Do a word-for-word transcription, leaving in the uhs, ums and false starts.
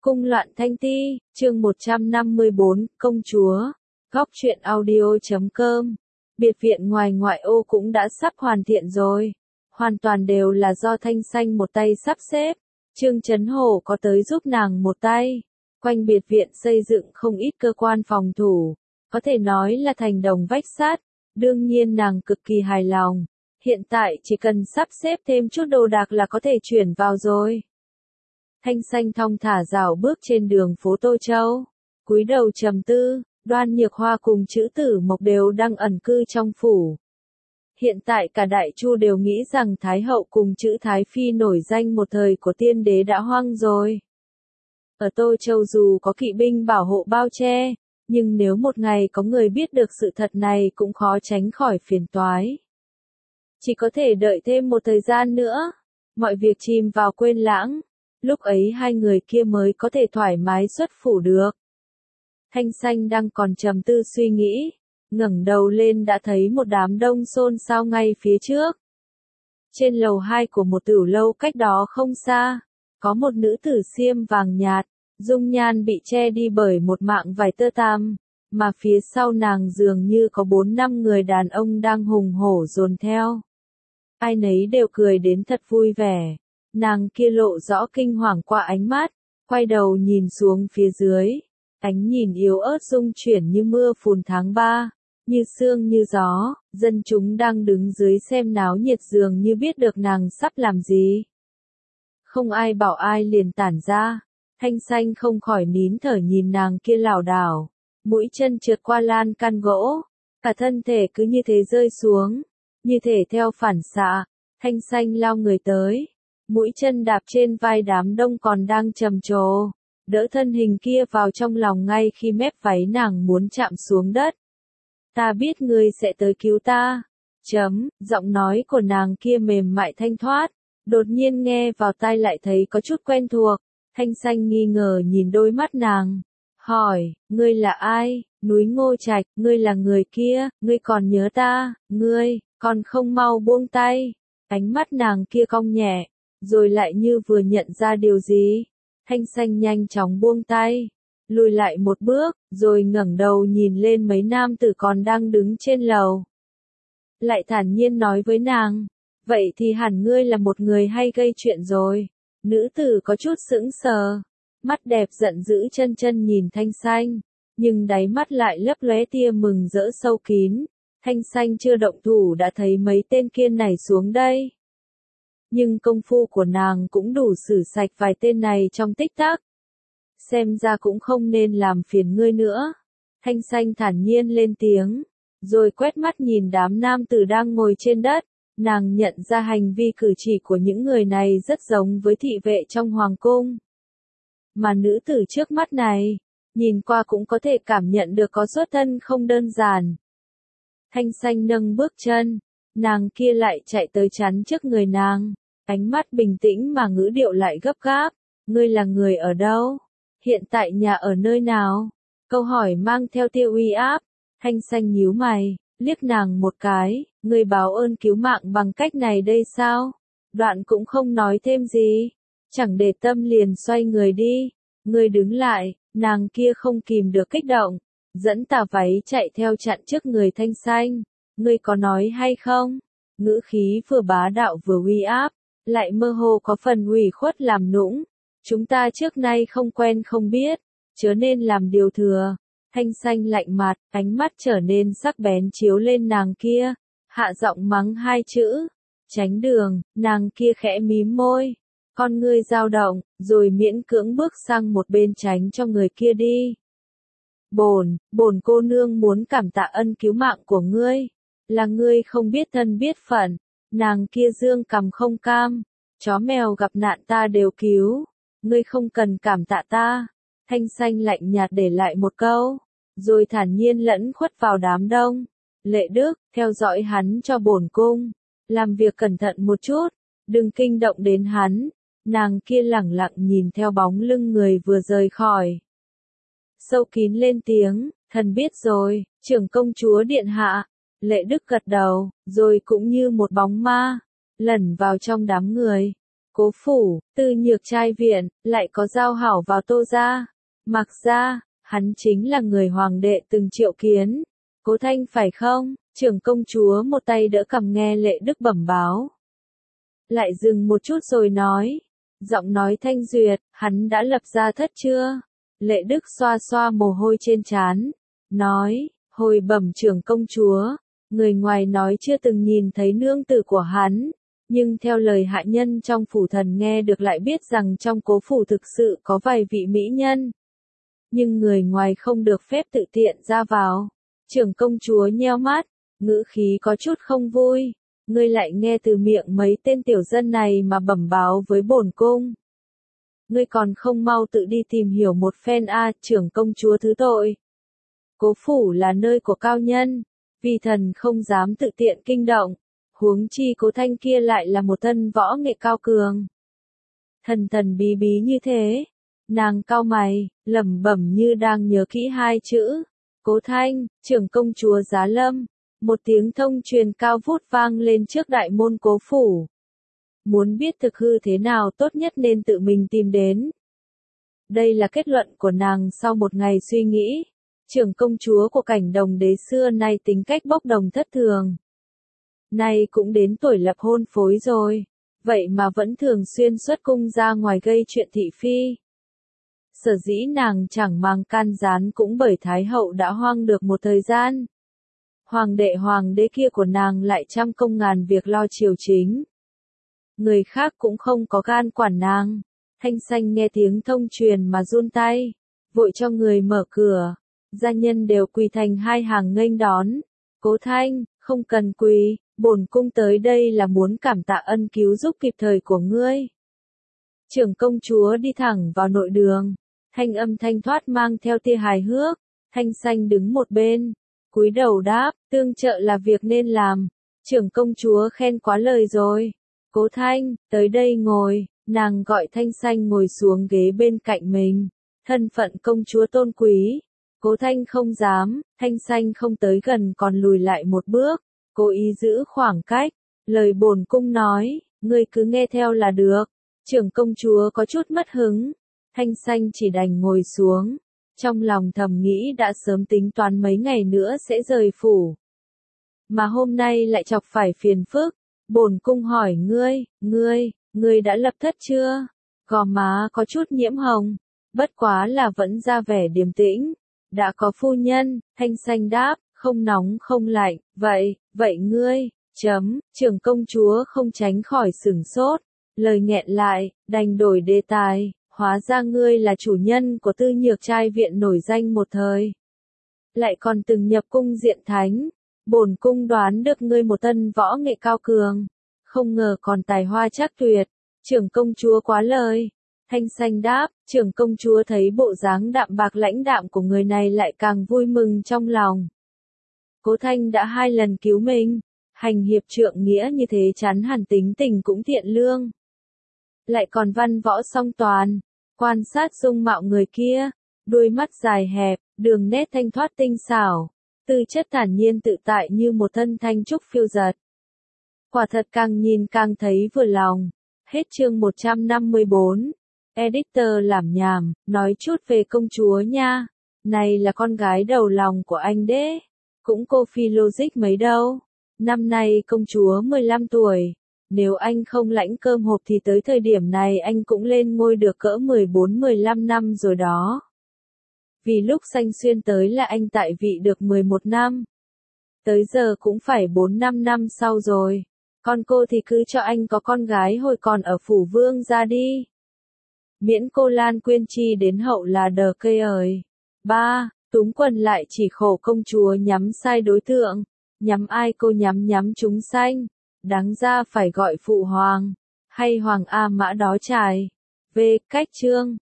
Cung loạn thanh ti, chương một trăm năm mươi bốn, công chúa. Góc truyện audio chấm com. Biệt viện ngoài ngoại ô cũng đã sắp hoàn thiện rồi. Hoàn toàn đều là do Thanh Xanh một tay sắp xếp. Trương Chấn Hổ có tới giúp nàng một tay. Quanh biệt viện xây dựng không ít cơ quan phòng thủ. Có thể nói là thành đồng vách sắt. Đương nhiên nàng cực kỳ hài lòng. Hiện tại chỉ cần sắp xếp thêm chút đồ đạc là có thể chuyển vào rồi. Thanh Xanh thong thả dạo bước trên đường phố Tô Châu. Cúi đầu trầm tư, Đoan Nhược Hoa cùng Chữ Tử Mộc đều đang ẩn cư trong phủ. Hiện tại cả Đại Chu đều nghĩ rằng Thái Hậu cùng Chữ Thái Phi nổi danh một thời của tiên đế đã hoang rồi. Ở Tô Châu dù có kỵ binh bảo hộ bao che, nhưng nếu một ngày có người biết được sự thật này cũng khó tránh khỏi phiền toái. Chỉ có thể đợi thêm một thời gian nữa, mọi việc chìm vào quên lãng. Lúc ấy hai người kia mới có thể thoải mái xuất phủ được. Thanh Xanh đang còn trầm tư suy nghĩ, ngẩng đầu lên đã thấy một đám đông xôn xao ngay phía trước. Trên lầu hai của một tửu lâu cách đó không xa, có một nữ tử xiêm vàng nhạt, dung nhan bị che đi bởi một mảng vải tơ tằm, mà phía sau nàng dường như có bốn năm người đàn ông đang hùng hổ dồn theo. Ai nấy đều cười đến thật vui vẻ. Nàng kia lộ rõ kinh hoàng qua ánh mắt, quay đầu nhìn xuống phía dưới, ánh nhìn yếu ớt rung chuyển như mưa phùn tháng ba, như sương như gió, dân chúng đang đứng dưới xem náo nhiệt dường như biết được nàng sắp làm gì. Không ai bảo ai liền tản ra, Thanh Xanh không khỏi nín thở nhìn nàng kia lảo đảo, mũi chân trượt qua lan can gỗ, cả thân thể cứ như thế rơi xuống, như thể theo phản xạ, Thanh Xanh lao người tới. Mũi chân đạp trên vai đám đông còn đang trầm trồ, đỡ thân hình kia vào trong lòng ngay khi mép váy nàng muốn chạm xuống đất. Ta biết ngươi sẽ tới cứu ta. Chấm, giọng nói của nàng kia mềm mại thanh thoát, đột nhiên nghe vào tai lại thấy có chút quen thuộc. Thanh Xanh nghi ngờ nhìn đôi mắt nàng, hỏi, ngươi là ai? Núi Ngô Trạch, ngươi là người kia, ngươi còn nhớ ta, ngươi, còn không mau buông tay. Ánh mắt nàng kia cong nhẹ. Rồi lại như vừa nhận ra điều gì. Thanh Xanh nhanh chóng buông tay, lùi lại một bước, rồi ngẩng đầu nhìn lên mấy nam tử còn đang đứng trên lầu. Lại thản nhiên nói với nàng, vậy thì hẳn ngươi là một người hay gây chuyện rồi. Nữ tử có chút sững sờ, mắt đẹp giận dữ chân chân nhìn Thanh Xanh, nhưng đáy mắt lại lấp lóe tia mừng rỡ sâu kín. Thanh Xanh chưa động thủ đã thấy mấy tên kia nảy xuống đây. Nhưng công phu của nàng cũng đủ xử sạch vài tên này trong tích tắc. Xem ra cũng không nên làm phiền ngươi nữa. Thanh Xanh thản nhiên lên tiếng, rồi quét mắt nhìn đám nam tử đang ngồi trên đất. Nàng nhận ra hành vi cử chỉ của những người này rất giống với thị vệ trong hoàng cung. Mà nữ tử trước mắt này, nhìn qua cũng có thể cảm nhận được có xuất thân không đơn giản. Thanh Xanh nâng bước chân, nàng kia lại chạy tới chắn trước người nàng. Ánh mắt bình tĩnh mà ngữ điệu lại gấp gáp, ngươi là người ở đâu? Hiện tại nhà ở nơi nào? Câu hỏi mang theo tia uy áp. Thanh Xanh nhíu mày, liếc nàng một cái, ngươi báo ơn cứu mạng bằng cách này đây sao? Đoạn cũng không nói thêm gì, chẳng để tâm liền xoay người đi. Ngươi đứng lại, nàng kia không kìm được kích động, dẫn tà váy chạy theo chặn trước người Thanh Xanh. Ngươi có nói hay không? Ngữ khí vừa bá đạo vừa uy áp, lại mơ hồ có phần ủy khuất làm nũng. Chúng ta trước nay không quen không biết, chớ nên làm điều thừa. Thanh Xanh lạnh mặt, ánh mắt trở nên sắc bén chiếu lên nàng kia, hạ giọng mắng hai chữ, tránh đường. Nàng kia khẽ mím môi, con ngươi dao động, rồi miễn cưỡng bước sang một bên tránh cho người kia đi. Bổn, bổn cô nương muốn cảm tạ ân cứu mạng của ngươi, là ngươi không biết thân biết phận. Nàng kia dương cằm không cam, chó mèo gặp nạn ta đều cứu, ngươi không cần cảm tạ ta. Thanh Xanh lạnh nhạt để lại một câu, rồi thản nhiên lẫn khuất vào đám đông. Lệ Đức, theo dõi hắn cho bổn cung, làm việc cẩn thận một chút, đừng kinh động đến hắn. Nàng kia lẳng lặng nhìn theo bóng lưng người vừa rời khỏi. Sâu kín lên tiếng, thần biết rồi, trưởng công chúa điện hạ. Lệ Đức gật đầu, rồi cũng như một bóng ma, lẩn vào trong đám người. Cố phủ, Tư Nhược trai viện, lại có giao hảo vào Tô gia. Mặc ra, hắn chính là người hoàng đệ từng triệu kiến. Cố Thanh phải không? Trưởng công chúa một tay đỡ cằm nghe Lệ Đức bẩm báo. Lại dừng một chút rồi nói. Giọng nói thanh duyệt, hắn đã lập gia thất chưa? Lệ Đức xoa xoa mồ hôi trên trán. Nói, hồi bẩm trưởng công chúa. Người ngoài nói chưa từng nhìn thấy nương tử của hắn. Nhưng theo lời hạ nhân trong phủ thần nghe được lại biết rằng trong cố phủ thực sự có vài vị mỹ nhân. Nhưng người ngoài không được phép tự tiện ra vào. Trưởng công chúa nheo mắt, ngữ khí có chút không vui. Ngươi lại nghe từ miệng mấy tên tiểu dân này mà bẩm báo với bổn cung. Ngươi còn không mau tự đi tìm hiểu một phen a, à, trưởng công chúa thứ tội. Cố phủ là nơi của cao nhân, vì thần không dám tự tiện kinh động. Huống chi Cố Thanh kia lại là một thân võ nghệ cao cường. Thần thần bí bí như thế, nàng cau mày, lẩm bẩm như đang nhớ kỹ hai chữ. Cố Thanh, trưởng công chúa giá lâm. Một tiếng thông truyền cao vút vang lên trước đại môn cố phủ. Muốn biết thực hư thế nào tốt nhất nên tự mình tìm đến. Đây là kết luận của nàng sau một ngày suy nghĩ. Trưởng công chúa của Cảnh Đồng đế xưa nay tính cách bốc đồng thất thường. Nay cũng đến tuổi lập hôn phối rồi, vậy mà vẫn thường xuyên xuất cung ra ngoài gây chuyện thị phi. Sở dĩ nàng chẳng mang can gián cũng bởi Thái hậu đã hoang được một thời gian. Hoàng đệ hoàng đế kia của nàng lại trăm công ngàn việc lo triều chính. Người khác cũng không có gan quản nàng. Thanh Xanh nghe tiếng thông truyền mà run tay, vội cho người mở cửa. Gia nhân đều quỳ thành hai hàng nghênh đón. Cố Thanh, không cần quỳ, bổn cung tới đây là muốn cảm tạ ân cứu giúp kịp thời của ngươi. Trưởng công chúa đi thẳng vào nội đường, thanh âm thanh thoát mang theo tia hài hước. Thanh Xanh đứng một bên, cúi đầu đáp, tương trợ là việc nên làm. Trưởng công chúa khen quá lời rồi. Cố Thanh, tới đây ngồi. Nàng gọi Thanh Xanh ngồi xuống ghế bên cạnh mình. Thân phận công chúa tôn quý. Cố Thanh không dám, Thanh Xanh không tới gần còn lùi lại một bước. Cố ý giữ khoảng cách. Lời bổn cung nói, ngươi cứ nghe theo là được. Trưởng công chúa có chút mất hứng. Thanh Xanh chỉ đành ngồi xuống. Trong lòng thầm nghĩ đã sớm tính toán mấy ngày nữa sẽ rời phủ. Mà hôm nay lại chọc phải phiền phức. Bổn cung hỏi ngươi, ngươi, ngươi đã lập thất chưa? Gò má có chút nhiễm hồng. Bất quá là vẫn ra vẻ điềm tĩnh. Đã có phu nhân, Thanh Xanh đáp, không nóng không lạnh. Vậy, vậy ngươi, chấm, trưởng công chúa không tránh khỏi sửng sốt. Lời nghẹn lại, đành đổi đề tài. Hóa ra ngươi là chủ nhân của Tư Nhược trai viện nổi danh một thời. Lại còn từng nhập cung diện thánh. Bổn cung đoán được ngươi một thân võ nghệ cao cường. Không ngờ còn tài hoa chắc tuyệt. Trưởng công chúa quá lời. Thanh Xanh đáp, trưởng công chúa thấy bộ dáng đạm bạc lãnh đạm của người này lại càng vui mừng trong lòng. Cố Thanh đã hai lần cứu mình. Hành hiệp trượng nghĩa như thế chắn hẳn tính tình cũng thiện lương. Lại còn văn võ song toàn. Quan sát dung mạo người kia. Đuôi mắt dài hẹp, đường nét thanh thoát tinh xảo. Tư chất thản nhiên tự tại như một thân thanh trúc phiêu dật. Quả thật càng nhìn càng thấy vừa lòng. Hết chương một trăm năm mươi bốn. Editor làm nhảm, nói chút về công chúa nha. Này là con gái đầu lòng của anh đấy. Cũng cô phi logic mấy đâu. Năm nay công chúa mười lăm tuổi. Nếu anh không lãnh cơm hộp thì tới thời điểm này anh cũng lên ngôi được cỡ mười bốn mười lăm năm rồi đó. Vì lúc Xanh Xuyên tới là anh tại vị được mười một năm. Tới giờ cũng phải bốn năm năm sau rồi. Con cô thì cứ cho anh có con gái hồi còn ở phủ vương ra đi. Miễn cô Lan Quyên Chi đến hậu là đờ cây ơi. ba. Túng quần lại chỉ khổ công chúa nhắm sai đối tượng. Nhắm ai cô nhắm nhắm chúng sanh. Đáng ra phải gọi phụ hoàng. Hay hoàng A Mã đó trải. V. Cách chương.